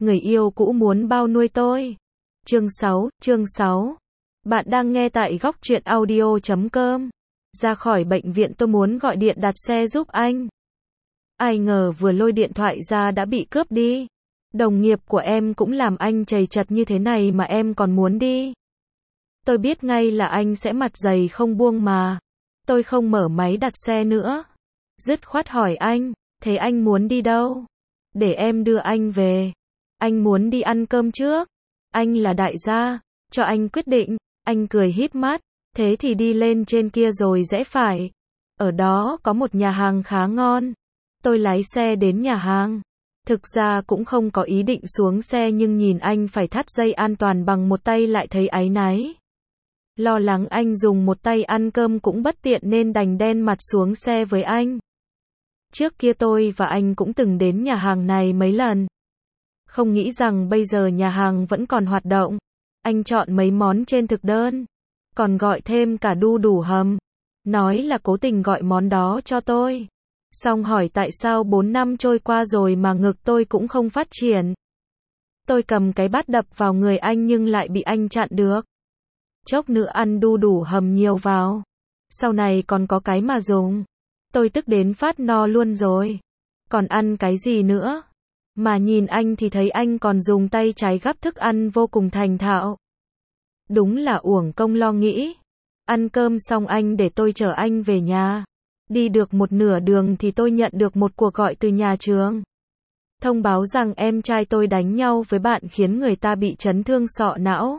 người yêu cũ muốn bao nuôi tôi. Chương 6. Bạn đang nghe tại góc truyện audio.com. Ra khỏi bệnh viện tôi muốn gọi điện đặt xe giúp anh. Ai ngờ vừa lôi điện thoại ra đã bị cướp đi. Đồng nghiệp của em cũng làm anh trầy trật như thế này mà em còn muốn đi. Tôi biết ngay là anh sẽ mặt dày không buông mà. Tôi không mở máy đặt xe nữa. Dứt khoát hỏi anh, thế anh muốn đi đâu? Để em đưa anh về. Anh muốn đi ăn cơm trước. Anh là đại gia, cho anh quyết định. Anh cười híp mắt, thế thì đi lên trên kia rồi rẽ phải. Ở đó có một nhà hàng khá ngon. Tôi lái xe đến nhà hàng. Thực ra cũng không có ý định xuống xe nhưng nhìn anh phải thắt dây an toàn bằng một tay lại thấy áy náy. Lo lắng anh dùng một tay ăn cơm cũng bất tiện nên đành đen mặt xuống xe với anh. Trước kia tôi và anh cũng từng đến nhà hàng này mấy lần. Không nghĩ rằng bây giờ nhà hàng vẫn còn hoạt động. Anh chọn mấy món trên thực đơn. Còn gọi thêm cả đu đủ hầm. Nói là cố tình gọi món đó cho tôi. Xong hỏi tại sao 4 năm trôi qua rồi mà ngực tôi cũng không phát triển. Tôi cầm cái bát đập vào người anh nhưng lại bị anh chặn được. Chốc nữa ăn đu đủ hầm nhiều vào. Sau này còn có cái mà dùng. Tôi tức đến phát no luôn rồi. Còn ăn cái gì nữa? Mà nhìn anh thì thấy anh còn dùng tay trái gắp thức ăn vô cùng thành thạo. Đúng là uổng công lo nghĩ. Ăn cơm xong anh để tôi chở anh về nhà. Đi được một nửa đường thì tôi nhận được một cuộc gọi từ nhà trường. Thông báo rằng em trai tôi đánh nhau với bạn khiến người ta bị chấn thương sọ não.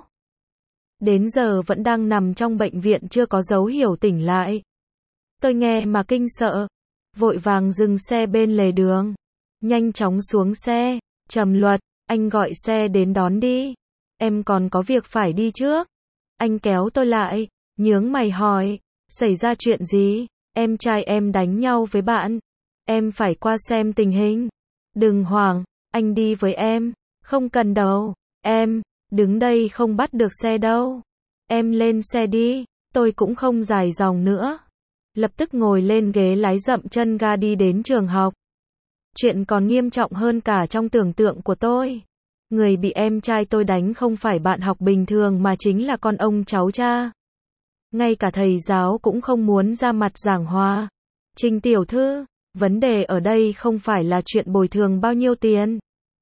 Đến giờ vẫn đang nằm trong bệnh viện chưa có dấu hiệu tỉnh lại. Tôi nghe mà kinh sợ. Vội vàng dừng xe bên lề đường. Nhanh chóng xuống xe. Trầm Luật, anh gọi xe đến đón đi. Em còn có việc phải đi trước. Anh kéo tôi lại. Nhướng mày hỏi. Xảy ra chuyện gì? Em trai em đánh nhau với bạn. Em phải qua xem tình hình. Đừng hoảng, anh đi với em. Không cần đâu. Em, đứng đây không bắt được xe đâu. Em lên xe đi. Tôi cũng không dài dòng nữa. Lập tức ngồi lên ghế lái dậm chân ga đi đến trường học. Chuyện còn nghiêm trọng hơn cả trong tưởng tượng của tôi. Người bị em trai tôi đánh không phải bạn học bình thường mà chính là con ông cháu cha. Ngay cả thầy giáo cũng không muốn ra mặt giảng hòa. Trình tiểu thư, vấn đề ở đây không phải là chuyện bồi thường bao nhiêu tiền.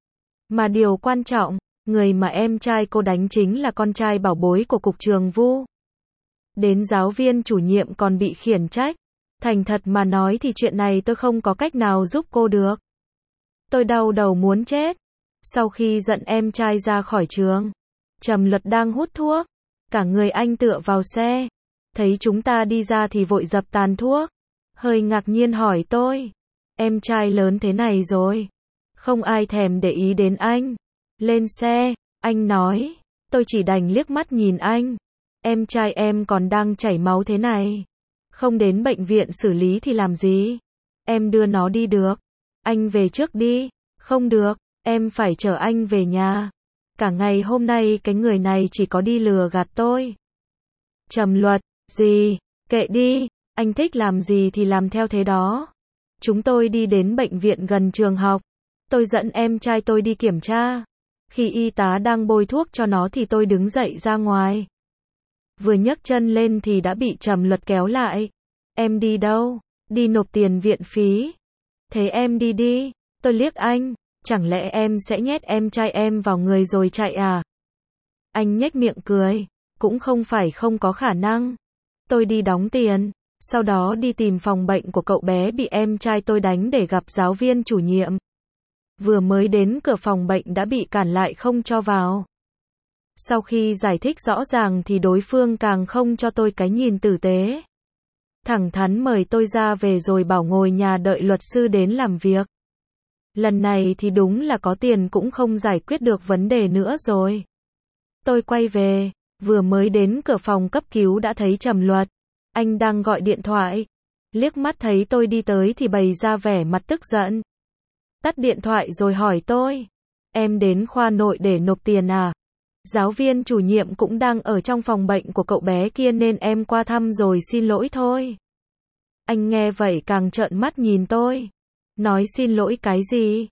Mà điều quan trọng, người mà em trai cô đánh chính là con trai bảo bối của cục trường Vu. Đến giáo viên chủ nhiệm còn bị khiển trách. Thành thật mà nói thì chuyện này tôi không có cách nào giúp cô được. Tôi đau đầu muốn chết. Sau khi giận em trai ra khỏi trường, Trầm Luật đang hút thuốc. Cả người anh tựa vào xe. Thấy chúng ta đi ra thì vội dập tàn thuốc. Hơi ngạc nhiên hỏi tôi. Em trai lớn thế này rồi. Không ai thèm để ý đến anh. Lên xe, anh nói. Tôi chỉ đành liếc mắt nhìn anh. Em trai em còn đang chảy máu thế này. Không đến bệnh viện xử lý thì làm gì? Em đưa nó đi được. Anh về trước đi. Không được, em phải chở anh về nhà. Cả ngày hôm nay cái người này chỉ có đi lừa gạt tôi. Trầm Luật, gì? Kệ đi, anh thích làm gì thì làm theo thế đó. Chúng tôi đi đến bệnh viện gần trường học. Tôi dẫn em trai tôi đi kiểm tra. Khi y tá đang bôi thuốc cho nó thì tôi đứng dậy ra ngoài. Vừa nhấc chân lên thì đã bị Trầm Luật kéo lại. Em đi đâu? Đi nộp tiền viện phí. Thế em đi đi. Tôi liếc anh. Chẳng lẽ em sẽ nhét em trai em vào người rồi chạy à? Anh nhếch miệng cười. Cũng không phải không có khả năng. Tôi đi đóng tiền. Sau đó đi tìm phòng bệnh của cậu bé bị em trai tôi đánh để gặp giáo viên chủ nhiệm. Vừa mới đến cửa phòng bệnh đã bị cản lại không cho vào. Sau khi giải thích rõ ràng thì đối phương càng không cho tôi cái nhìn tử tế. Thẳng thắn mời tôi ra về rồi bảo ngồi nhà đợi luật sư đến làm việc. Lần này thì đúng là có tiền cũng không giải quyết được vấn đề nữa rồi. Tôi quay về, vừa mới đến cửa phòng cấp cứu đã thấy Trầm Luật. Anh đang gọi điện thoại. Liếc mắt thấy tôi đi tới thì bày ra vẻ mặt tức giận. Tắt điện thoại rồi hỏi tôi. Em đến khoa nội để nộp tiền à? Giáo viên chủ nhiệm cũng đang ở trong phòng bệnh của cậu bé kia nên em qua thăm rồi xin lỗi thôi. Anh nghe vậy càng trợn mắt nhìn tôi. Nói xin lỗi cái gì?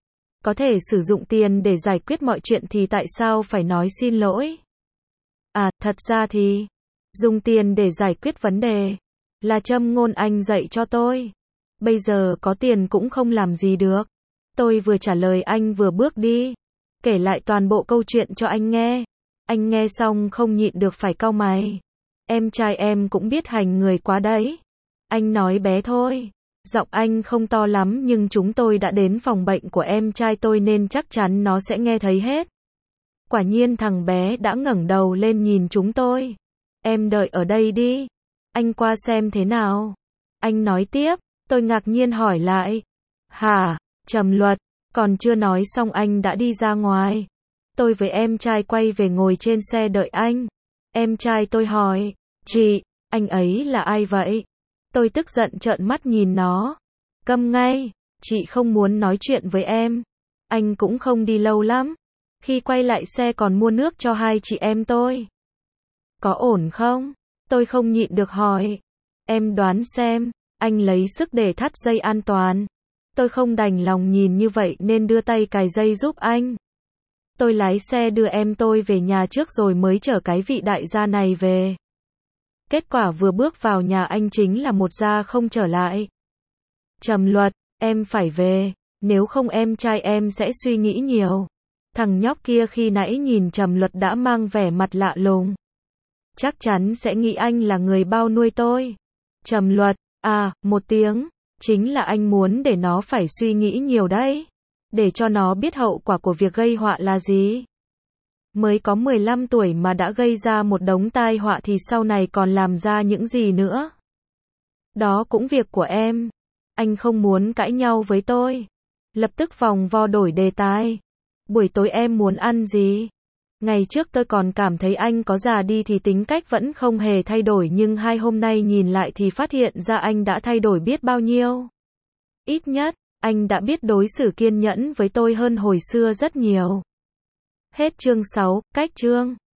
Có thể sử dụng tiền để giải quyết mọi chuyện thì tại sao phải nói xin lỗi? À, thật ra thì, dùng tiền để giải quyết vấn đề, là châm ngôn anh dạy cho tôi. Bây giờ có tiền cũng không làm gì được. Tôi vừa trả lời anh vừa bước đi, kể lại toàn bộ câu chuyện cho anh nghe. Anh nghe xong không nhịn được phải cau mày. Em trai em cũng biết hành người quá đấy. Anh nói bé thôi. Giọng anh không to lắm nhưng chúng tôi đã đến phòng bệnh của em trai tôi nên chắc chắn nó sẽ nghe thấy hết. Quả nhiên thằng bé đã ngẩng đầu lên nhìn chúng tôi. Em đợi ở đây đi. Anh qua xem thế nào. Anh nói tiếp. Tôi ngạc nhiên hỏi lại. Hả, Trầm Luật, còn chưa nói xong anh đã đi ra ngoài. Tôi với em trai quay về ngồi trên xe đợi anh. Em trai tôi hỏi. Chị, anh ấy là ai vậy? Tôi tức giận trợn mắt nhìn nó. Câm ngay, chị không muốn nói chuyện với em. Anh cũng không đi lâu lắm. Khi quay lại xe còn mua nước cho hai chị em tôi. Có ổn không? Tôi không nhịn được hỏi. Em đoán xem, anh lấy sức để thắt dây an toàn. Tôi không đành lòng nhìn như vậy nên đưa tay cài dây giúp anh. Tôi lái xe đưa em tôi về nhà trước rồi mới chở cái vị đại gia này về. Kết quả vừa bước vào nhà anh chính là một gia không trở lại. Trầm Luật, em phải về, nếu không em trai em sẽ suy nghĩ nhiều. Thằng nhóc kia khi nãy nhìn Trầm Luật đã mang vẻ mặt lạ lùng. Chắc chắn sẽ nghĩ anh là người bao nuôi tôi. Trầm Luật, à, một tiếng, chính là anh muốn để nó phải suy nghĩ nhiều đấy. Để cho nó biết hậu quả của việc gây họa là gì. Mới có 15 tuổi mà đã gây ra một đống tai họa thì sau này còn làm ra những gì nữa. Đó cũng việc của em. Anh không muốn cãi nhau với tôi. Lập tức vòng vo đổi đề tài. Buổi tối em muốn ăn gì? Ngày trước tôi còn cảm thấy anh có già đi thì tính cách vẫn không hề thay đổi nhưng 2 hôm nay nhìn lại thì phát hiện ra anh đã thay đổi biết bao nhiêu. Ít nhất, anh đã biết đối xử kiên nhẫn với tôi hơn hồi xưa rất nhiều. Hết chương 6, cách chương.